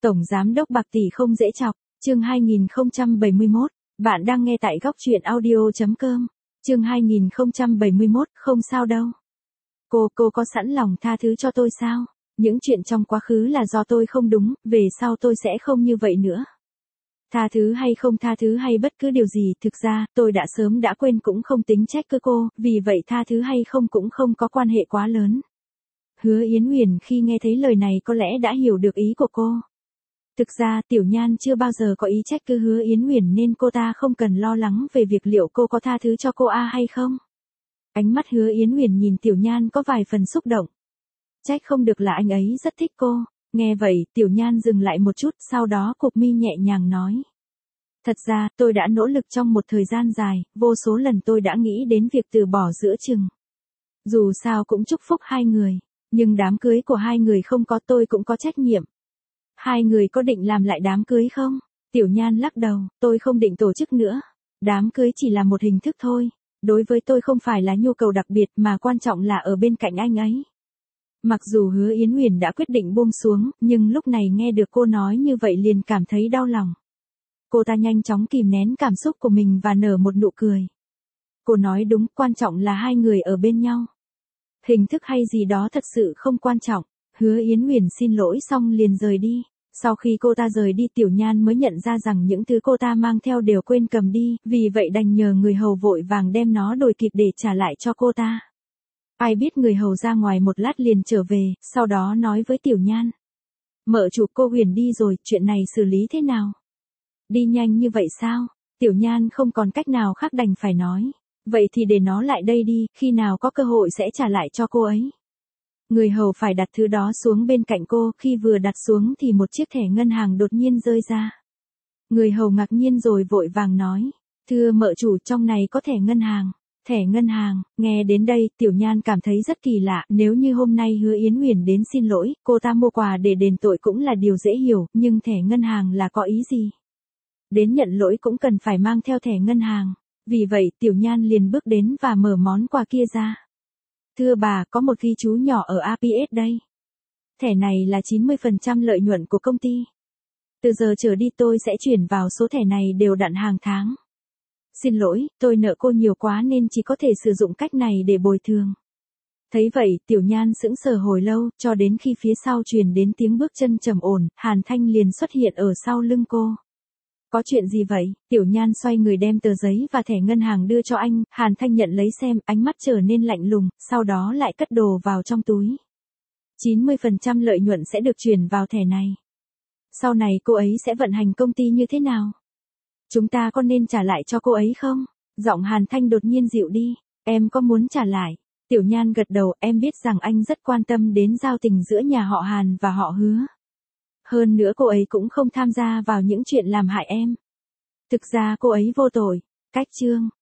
Tổng giám đốc bạc tỷ không dễ chọc, chương 2071, bạn đang nghe tại góc truyện audio.com, chương 2071, không sao đâu. Cô có sẵn lòng tha thứ cho tôi sao? Những chuyện trong quá khứ là do tôi không đúng, về sau tôi sẽ không như vậy nữa. Tha thứ hay không tha thứ hay bất cứ điều gì, thực ra, tôi đã sớm đã quên cũng không tính trách cứ cô, vì vậy tha thứ hay không cũng không có quan hệ quá lớn. Hứa Yến Huyền khi nghe thấy lời này có lẽ đã hiểu được ý của cô. Thực ra Tiểu Nhan chưa bao giờ có ý trách cứ Hứa Yến Huyền nên cô ta không cần lo lắng về việc liệu cô có tha thứ cho cô hay không. Ánh mắt Hứa Yến Huyền nhìn Tiểu Nhan có vài phần xúc động. Trách không được là anh ấy rất thích cô. Nghe vậy, Tiểu Nhan dừng lại một chút, sau đó cụp mi nhẹ nhàng nói. Thật ra, tôi đã nỗ lực trong một thời gian dài, vô số lần tôi đã nghĩ đến việc từ bỏ giữa chừng. Dù sao cũng chúc phúc hai người, nhưng đám cưới của hai người không có, tôi cũng có trách nhiệm. Hai người có định làm lại đám cưới không? Tiểu Nhan lắc đầu, tôi không định tổ chức nữa. Đám cưới chỉ là một hình thức thôi. Đối với tôi không phải là nhu cầu đặc biệt mà quan trọng là ở bên cạnh anh ấy. Mặc dù Hứa Yến Huyền đã quyết định buông xuống, nhưng lúc này nghe được cô nói như vậy liền cảm thấy đau lòng. Cô ta nhanh chóng kìm nén cảm xúc của mình và nở một nụ cười. Cô nói đúng, quan trọng là hai người ở bên nhau. Hình thức hay gì đó thật sự không quan trọng. Hứa Yến Huyền xin lỗi xong liền rời đi. Sau khi cô ta rời đi, Tiểu Nhan mới nhận ra rằng những thứ cô ta mang theo đều quên cầm đi, vì vậy đành nhờ người hầu vội vàng đem nó đồi kịp để trả lại cho cô ta. Ai biết người hầu ra ngoài một lát liền trở về, sau đó nói với Tiểu Nhan. Mợ chủ, cô Huyền đi rồi, chuyện này xử lý thế nào? Đi nhanh như vậy sao? Tiểu Nhan không còn cách nào khác đành phải nói. Vậy thì để nó lại đây đi, khi nào có cơ hội sẽ trả lại cho cô ấy. Người hầu phải đặt thứ đó xuống bên cạnh cô, khi vừa đặt xuống thì một chiếc thẻ ngân hàng đột nhiên rơi ra. Người hầu ngạc nhiên rồi vội vàng nói. Thưa mợ chủ, trong này có thẻ ngân hàng. Thẻ ngân hàng, nghe đến đây, Tiểu Nhan cảm thấy rất kỳ lạ, nếu như hôm nay Hứa Yến Huyền đến xin lỗi, cô ta mua quà để đền tội cũng là điều dễ hiểu, nhưng thẻ ngân hàng là có ý gì? Đến nhận lỗi cũng cần phải mang theo thẻ ngân hàng, vì vậy Tiểu Nhan liền bước đến và mở món quà kia ra. Thưa bà, có một ghi chú nhỏ ở APS đây. Thẻ này là 90% lợi nhuận của công ty. Từ giờ trở đi tôi sẽ chuyển vào số thẻ này đều đặn hàng tháng. Xin lỗi, tôi nợ cô nhiều quá nên chỉ có thể sử dụng cách này để bồi thường. Thấy vậy, Tiểu Nhan sững sờ hồi lâu, cho đến khi phía sau truyền đến tiếng bước chân trầm ổn, Hàn Thanh liền xuất hiện ở sau lưng cô. Có chuyện gì vậy? Tiểu Nhan xoay người đem tờ giấy và thẻ ngân hàng đưa cho anh, Hàn Thanh nhận lấy xem, ánh mắt trở nên lạnh lùng, sau đó lại cất đồ vào trong túi. 90% lợi nhuận sẽ được chuyển vào thẻ này. Sau này cô ấy sẽ vận hành công ty như thế nào? Chúng ta có nên trả lại cho cô ấy không? Giọng Hàn Thanh đột nhiên dịu đi. Em có muốn trả lại? Tiểu Nhan gật đầu, em biết rằng anh rất quan tâm đến giao tình giữa nhà họ Hàn và họ Hứa. Hơn nữa cô ấy cũng không tham gia vào những chuyện làm hại em. Thực ra cô ấy vô tội. Cách chương.